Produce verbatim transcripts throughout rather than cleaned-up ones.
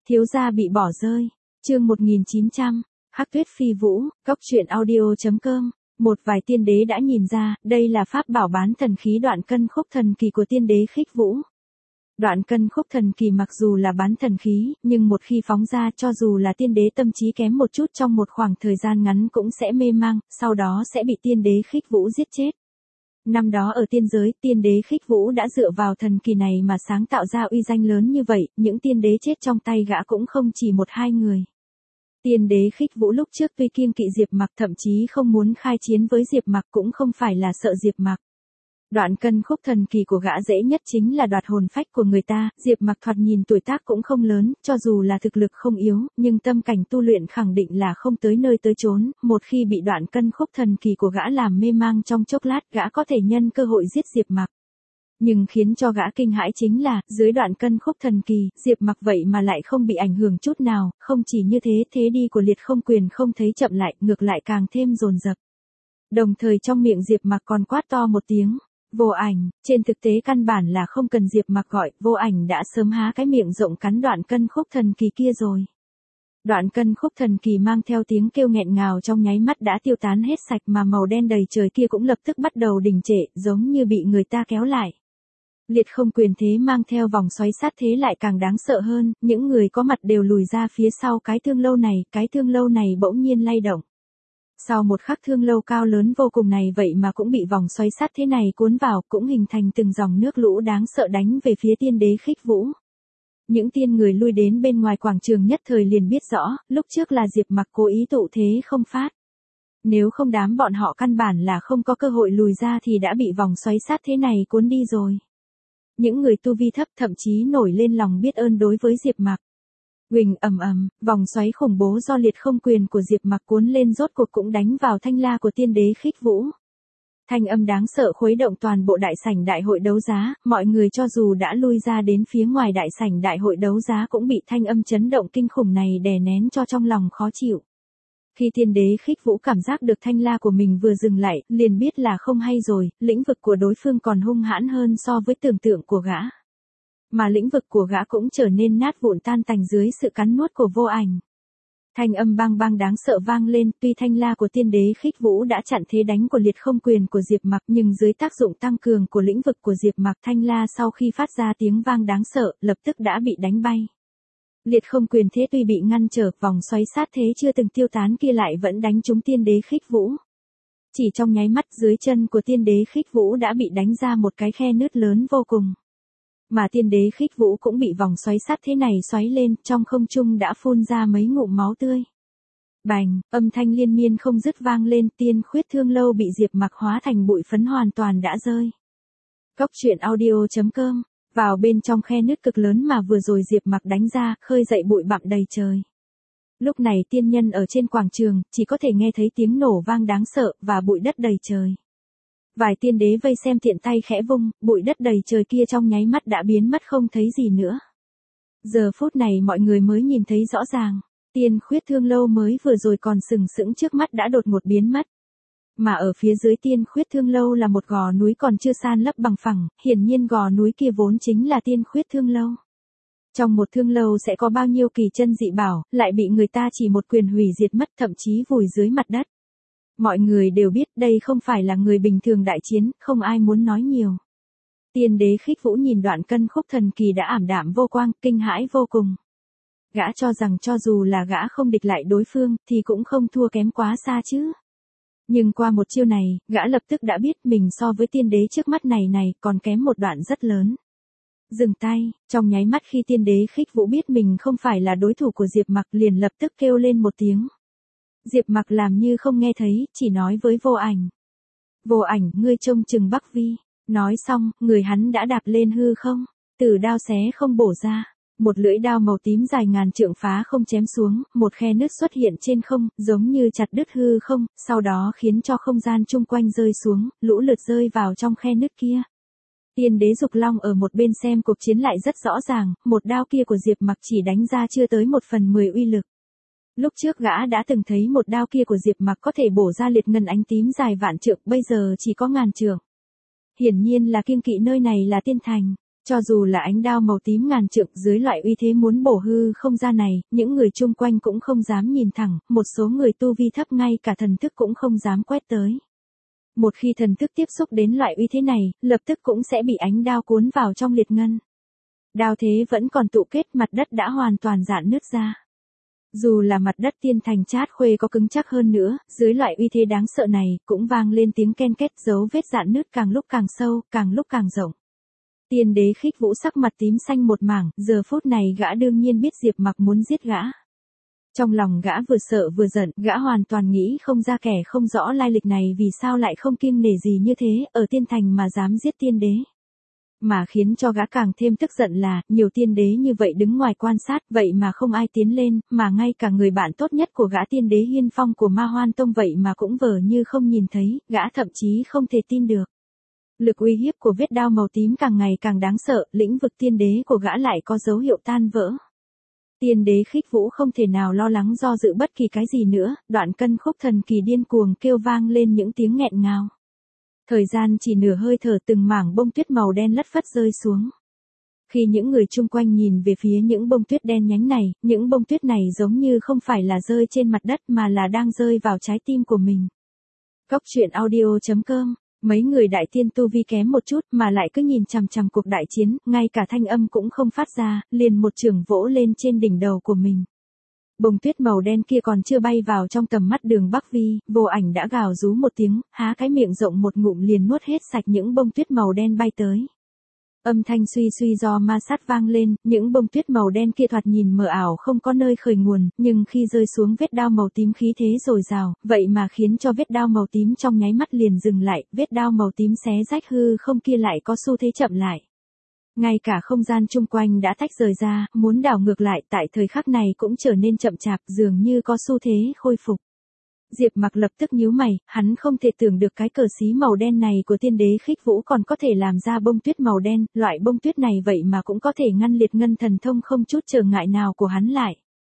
Thiếu gia bị bỏ rơi. Chương một nghìn chín trăm. Hắc Tuyết Phi Vũ, Cốc Truyện Audio chấm com. Một vài tiên đế đã nhìn ra, đây là pháp bảo bán thần khí đoạn cân khúc thần kỳ của tiên đế Khích Vũ. Đoạn cân khúc thần kỳ mặc dù là bán thần khí, nhưng một khi phóng ra cho dù là tiên đế tâm trí kém một chút trong một khoảng thời gian ngắn cũng sẽ mê mang, sau đó sẽ bị tiên đế Khích Vũ giết chết. Năm đó ở tiên giới, tiên đế Khích Vũ đã dựa vào thần kỳ này mà sáng tạo ra uy danh lớn như vậy, những tiên đế chết trong tay gã cũng không chỉ một hai người. Tiên đế Khích Vũ lúc trước tuy kiêng kỵ Diệp Mặc, thậm chí không muốn khai chiến với Diệp Mặc, cũng không phải là sợ Diệp Mặc. Đoạn cân khúc thần kỳ của gã dễ nhất chính là đoạt hồn phách của người ta, Diệp Mặc thoạt nhìn tuổi tác cũng không lớn, cho dù là thực lực không yếu, nhưng tâm cảnh tu luyện khẳng định là không tới nơi tới chốn, một khi bị đoạn cân khúc thần kỳ của gã làm mê mang trong chốc lát, gã có thể nhân cơ hội giết Diệp Mặc. Nhưng khiến cho gã kinh hãi chính là, dưới đoạn cân khúc thần kỳ, Diệp Mặc vậy mà lại không bị ảnh hưởng chút nào, không chỉ như thế, thế đi của liệt không quyền không thấy chậm lại, ngược lại càng thêm dồn dập. Đồng thời trong miệng Diệp Mặc còn quát to một tiếng. Vô Ảnh, trên thực tế căn bản là không cần Diệp Mặc gọi, Vô Ảnh đã sớm há cái miệng rộng cắn đoạn cân khúc thần kỳ kia rồi. Đoạn cân khúc thần kỳ mang theo tiếng kêu nghẹn ngào trong nháy mắt đã tiêu tán hết sạch, mà màu đen đầy trời kia cũng lập tức bắt đầu đình trệ, giống như bị người ta kéo lại. Liệt không quyền thế mang theo vòng xoáy sát thế lại càng đáng sợ hơn, những người có mặt đều lùi ra phía sau cái thương lâu này, cái thương lâu này bỗng nhiên lay động. Sau một khắc thương lâu cao lớn vô cùng này vậy mà cũng bị vòng xoáy sát thế này cuốn vào, cũng hình thành từng dòng nước lũ đáng sợ đánh về phía tiên đế Khích Vũ. Những tiên người lui đến bên ngoài quảng trường nhất thời liền biết rõ, lúc trước là Diệp Mặc cố ý tụ thế không phát. Nếu không đám bọn họ căn bản là không có cơ hội lùi ra thì đã bị vòng xoáy sát thế này cuốn đi rồi. Những người tu vi thấp thậm chí nổi lên lòng biết ơn đối với Diệp Mặc. Huỳnh ầm ầm, vòng xoáy khủng bố do liệt không quyền của Diệp Mặc cuốn lên rốt cuộc cũng đánh vào thanh la của tiên đế Khích Vũ. Thanh âm đáng sợ khuấy động toàn bộ đại sảnh đại hội đấu giá, mọi người cho dù đã lui ra đến phía ngoài đại sảnh đại hội đấu giá cũng bị thanh âm chấn động kinh khủng này đè nén cho trong lòng khó chịu. Khi tiên đế Khích Vũ cảm giác được thanh la của mình vừa dừng lại, liền biết là không hay rồi, lĩnh vực của đối phương còn hung hãn hơn so với tưởng tượng của gã. Mà lĩnh vực của gã cũng trở nên nát vụn tan tành dưới sự cắn nuốt của Vô Ảnh. Thanh âm bang bang đáng sợ vang lên, tuy thanh la của tiên đế Khích Vũ đã chặn thế đánh của liệt không quyền của Diệp Mặc, nhưng dưới tác dụng tăng cường của lĩnh vực của Diệp Mặc, thanh la sau khi phát ra tiếng vang đáng sợ, lập tức đã bị đánh bay. Liệt không quyền thế tuy bị ngăn trở, vòng xoáy sát thế chưa từng tiêu tán kia lại vẫn đánh trúng tiên đế Khích Vũ. Chỉ trong nháy mắt dưới chân của tiên đế Khích Vũ đã bị đánh ra một cái khe nứt lớn vô cùng. Mà tiên đế Khích Vũ cũng bị vòng xoáy sát thế này xoáy lên, trong không trung đã phun ra mấy ngụm máu tươi. Bành, âm thanh liên miên không dứt vang lên, tiên khuyết thương lâu bị Diệp Mặc hóa thành bụi phấn hoàn toàn đã rơi. Cốc Truyện Audio chấm com. Vào bên trong khe nứt cực lớn mà vừa rồi Diệp Mặc đánh ra, khơi dậy bụi bặm đầy trời. Lúc này tiên nhân ở trên quảng trường, chỉ có thể nghe thấy tiếng nổ vang đáng sợ, và bụi đất đầy trời. Vài tiên đế vây xem tiện tay khẽ vung, bụi đất đầy trời kia trong nháy mắt đã biến mất không thấy gì nữa. Giờ phút này mọi người mới nhìn thấy rõ ràng, tiên khuyết thương lâu mới vừa rồi còn sừng sững trước mắt đã đột ngột biến mất. Mà ở phía dưới tiên khuyết thương lâu là một gò núi còn chưa san lấp bằng phẳng, hiển nhiên gò núi kia vốn chính là tiên khuyết thương lâu. Trong một thương lâu sẽ có bao nhiêu kỳ chân dị bảo, lại bị người ta chỉ một quyền hủy diệt mất, thậm chí vùi dưới mặt đất. Mọi người đều biết đây không phải là người bình thường đại chiến, không ai muốn nói nhiều. Tiên đế Khích Vũ nhìn đoạn cân khúc thần kỳ đã ảm đạm vô quang, kinh hãi vô cùng. Gã cho rằng cho dù là gã không địch lại đối phương, thì cũng không thua kém quá xa chứ. Nhưng qua một chiêu này, gã lập tức đã biết mình so với tiên đế trước mắt này này còn kém một đoạn rất lớn. Dừng tay, trong nháy mắt khi tiên đế Khích Vũ biết mình không phải là đối thủ của Diệp Mặc liền lập tức kêu lên một tiếng. Diệp Mặc làm như không nghe thấy, chỉ nói với Vô Ảnh. Vô Ảnh, ngươi trông chừng Bắc Vi. Nói xong, người hắn đã đạp lên hư không, tử đao xé không bổ ra. Một lưỡi đao màu tím dài ngàn trượng phá không chém xuống, một khe nứt xuất hiện trên không, giống như chặt đứt hư không, sau đó khiến cho không gian chung quanh rơi xuống, lũ lượt rơi vào trong khe nứt kia. Tiên đế Dục Long ở một bên xem cuộc chiến lại rất rõ ràng, một đao kia của Diệp Mặc chỉ đánh ra chưa tới một phần mười uy lực. Lúc trước gã đã từng thấy một đao kia của Diệp Mặc có thể bổ ra liệt ngân ánh tím dài vạn trượng, bây giờ chỉ có ngàn trượng. Hiển nhiên là kiêng kỵ nơi này là tiên thành. Cho dù là ánh đao màu tím ngàn trượng, dưới loại uy thế muốn bổ hư không gian này, những người chung quanh cũng không dám nhìn thẳng, một số người tu vi thấp ngay cả thần thức cũng không dám quét tới. Một khi thần thức tiếp xúc đến loại uy thế này, lập tức cũng sẽ bị ánh đao cuốn vào trong liệt ngân. Đao thế vẫn còn tụ kết, mặt đất đã hoàn toàn rạn nứt ra. Dù là mặt đất tiên thành Chát Khuê có cứng chắc hơn nữa, dưới loại uy thế đáng sợ này, cũng vang lên tiếng ken két, dấu vết rạn nứt càng lúc càng sâu, càng lúc càng rộng. Tiên đế Khích Vũ sắc mặt tím xanh một mảng, giờ phút này gã đương nhiên biết Diệp Mặc muốn giết gã. Trong lòng gã vừa sợ vừa giận, gã hoàn toàn nghĩ không ra kẻ không rõ lai lịch này vì sao lại không kiêng nể gì như thế, ở tiên thành mà dám giết tiên đế. Mà khiến cho gã càng thêm tức giận là, nhiều tiên đế như vậy đứng ngoài quan sát, vậy mà không ai tiến lên, mà ngay cả người bạn tốt nhất của gã tiên đế Hiên Phong của Ma Hoan Tông vậy mà cũng vờ như không nhìn thấy, gã thậm chí không thể tin được. Lực uy hiếp của vết đao màu tím càng ngày càng đáng sợ, lĩnh vực tiên đế của gã lại có dấu hiệu tan vỡ. Tiên đế Khích Vũ không thể nào lo lắng do dự bất kỳ cái gì nữa, đoạn cân khúc thần kỳ điên cuồng kêu vang lên những tiếng nghẹn ngào. Thời gian chỉ nửa hơi thở, từng mảng bông tuyết màu đen lất phất rơi xuống. Khi những người chung quanh nhìn về phía những bông tuyết đen nhánh này, những bông tuyết này giống như không phải là rơi trên mặt đất mà là đang rơi vào trái tim của mình. Cốc truyện audio chấm com. Mấy người đại tiên tu vi kém một chút mà lại cứ nhìn chằm chằm cuộc đại chiến, ngay cả thanh âm cũng không phát ra, liền một chưởng vỗ lên trên đỉnh đầu của mình. Bông tuyết màu đen kia còn chưa bay vào trong tầm mắt Đường Bắc Vi, Vô Ảnh đã gào rú một tiếng, há cái miệng rộng một ngụm liền nuốt hết sạch những bông tuyết màu đen bay tới. Âm thanh suy suy do ma sát vang lên, những bông tuyết màu đen kia thoạt nhìn mờ ảo không có nơi khởi nguồn, nhưng khi rơi xuống vết đao màu tím khí thế dồi dào, vậy mà khiến cho vết đao màu tím trong nháy mắt liền dừng lại, vết đao màu tím xé rách hư không kia lại có xu thế chậm lại. Ngay cả không gian chung quanh đã tách rời ra, muốn đảo ngược lại tại thời khắc này cũng trở nên chậm chạp, dường như có xu thế khôi phục. Diệp Mặc lập tức nhíu mày, hắn không thể tưởng được cái cờ xí màu đen này của tiên đế Khích Vũ còn có thể làm ra bông tuyết màu đen, loại bông tuyết này vậy mà cũng có thể ngăn liệt ngân thần thông không chút trở ngại nào của hắn lại.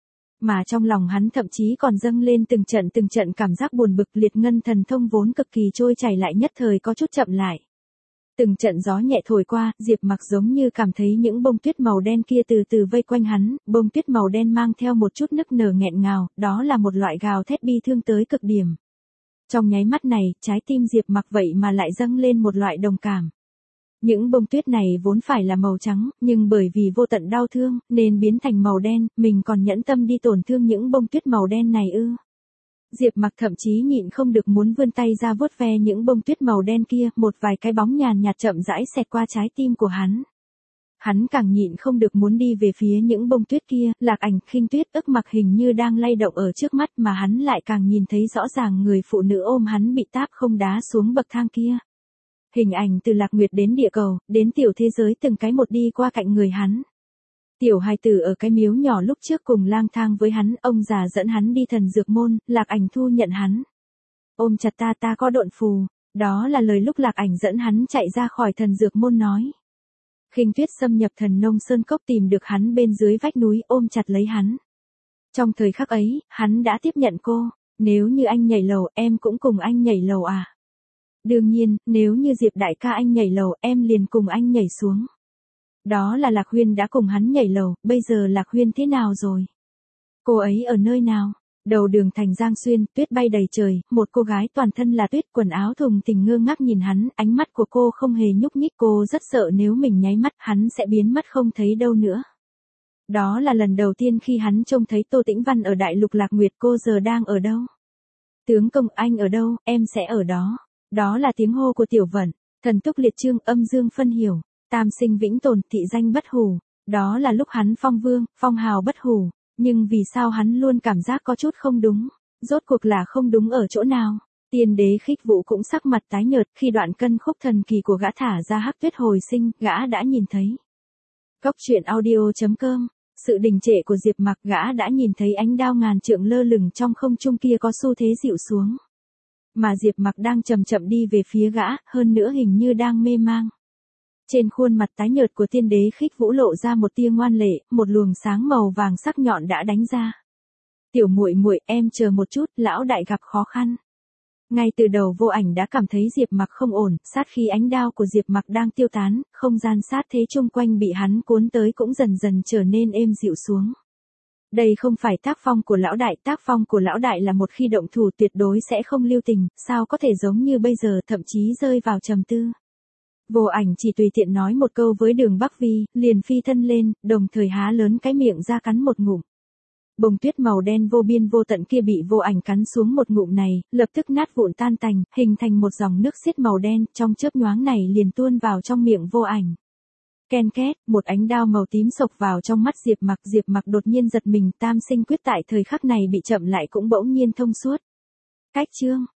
Mà trong lòng hắn thậm chí còn dâng lên từng trận từng trận cảm giác buồn bực, liệt ngân thần thông vốn cực kỳ trôi chảy lại nhất thời có chút chậm lại. Từng trận gió nhẹ thổi qua, Diệp Mặc giống như cảm thấy những bông tuyết màu đen kia từ từ vây quanh hắn, bông tuyết màu đen mang theo một chút nức nở nghẹn ngào, đó là một loại gào thét bi thương tới cực điểm. Trong nháy mắt này, trái tim Diệp Mặc vậy mà lại dâng lên một loại đồng cảm. Những bông tuyết này vốn phải là màu trắng, nhưng bởi vì vô tận đau thương, nên biến thành màu đen, mình còn nhẫn tâm đi tổn thương những bông tuyết màu đen này ư. Diệp Mặc thậm chí nhịn không được muốn vươn tay ra vuốt ve những bông tuyết màu đen kia, một vài cái bóng nhàn nhạt chậm rãi xẹt qua trái tim của hắn. Hắn càng nhịn không được muốn đi về phía những bông tuyết kia, Lạc Ảnh, Khinh Tuyết, Ức Mặc hình như đang lay động ở trước mắt mà hắn lại càng nhìn thấy rõ ràng người phụ nữ ôm hắn bị táp không đá xuống bậc thang kia. Hình ảnh từ Lạc Nguyệt đến địa cầu, đến tiểu thế giới từng cái một đi qua cạnh người hắn. Tiểu hài tử ở cái miếu nhỏ lúc trước cùng lang thang với hắn, ông già dẫn hắn đi thần dược môn, Lạc Ảnh thu nhận hắn. Ôm chặt ta, ta có độn phù, đó là lời lúc Lạc Ảnh dẫn hắn chạy ra khỏi thần dược môn nói. Khinh Tuyết xâm nhập thần nông sơn cốc tìm được hắn bên dưới vách núi, ôm chặt lấy hắn. Trong thời khắc ấy, hắn đã tiếp nhận cô, nếu như anh nhảy lầu, em cũng cùng anh nhảy lầu à. Đương nhiên, nếu như Diệp đại ca anh nhảy lầu, em liền cùng anh nhảy xuống. Đó là Lạc Huyên đã cùng hắn nhảy lầu, bây giờ Lạc Huyên thế nào rồi? Cô ấy ở nơi nào? Đầu đường thành Giang Xuyên, tuyết bay đầy trời, một cô gái toàn thân là tuyết, quần áo thùng thình ngơ ngác nhìn hắn, ánh mắt của cô không hề nhúc nhích, cô rất sợ nếu mình nháy mắt, hắn sẽ biến mất không thấy đâu nữa. Đó là lần đầu tiên khi hắn trông thấy Tô Tĩnh Văn ở Đại Lục Lạc Nguyệt, cô giờ đang ở đâu? Tướng công, anh ở đâu, em sẽ ở đó. Đó là tiếng hô của Tiểu Vận, thần túc liệt chương, âm dương phân hiểu. Tam sinh vĩnh tồn, thị danh bất hủ. Đó là lúc hắn phong vương, phong hào bất hủ. Nhưng vì sao hắn luôn cảm giác có chút không đúng? Rốt cuộc là không đúng ở chỗ nào? Tiên đế Khích Vũ cũng sắc mặt tái nhợt khi đoạn cân khúc thần kỳ của gã thả ra hắc tuyết hồi sinh, gã đã nhìn thấy. Cốc truyện audio chấm com. Sự đình trệ của Diệp Mặc, gã đã nhìn thấy ánh đao ngàn trượng lơ lửng trong không trung kia có xu thế dịu xuống. Mà Diệp Mặc đang chậm chậm đi về phía gã, hơn nữa hình như đang mê mang. Trên khuôn mặt tái nhợt của tiên đế Khích Vũ lộ ra một tia ngoan lệ, một luồng sáng màu vàng sắc nhọn đã đánh ra. Tiểu muội muội, em chờ một chút, lão đại gặp khó khăn. Ngay từ đầu Vô Ảnh đã cảm thấy Diệp Mặc không ổn, sát khí ánh đao của Diệp Mặc đang tiêu tán, không gian sát thế chung quanh bị hắn cuốn tới cũng dần dần trở nên êm dịu xuống. Đây không phải tác phong của lão đại, tác phong của lão đại là một khi động thủ tuyệt đối sẽ không lưu tình, sao có thể giống như bây giờ, thậm chí rơi vào trầm tư. Vô Ảnh chỉ tùy tiện nói một câu với Đường Bắc Vi, liền phi thân lên, đồng thời há lớn cái miệng ra cắn một ngụm. Bông tuyết màu đen vô biên vô tận kia bị Vô Ảnh cắn xuống một ngụm này, lập tức nát vụn tan tành, hình thành một dòng nước xiết màu đen, trong chớp nhoáng này liền tuôn vào trong miệng Vô Ảnh. Ken két, một ánh đao màu tím xộc vào trong mắt Diệp Mặc, Diệp Mặc đột nhiên giật mình, tam sinh quyết tại thời khắc này bị chậm lại cũng bỗng nhiên thông suốt. Cách chương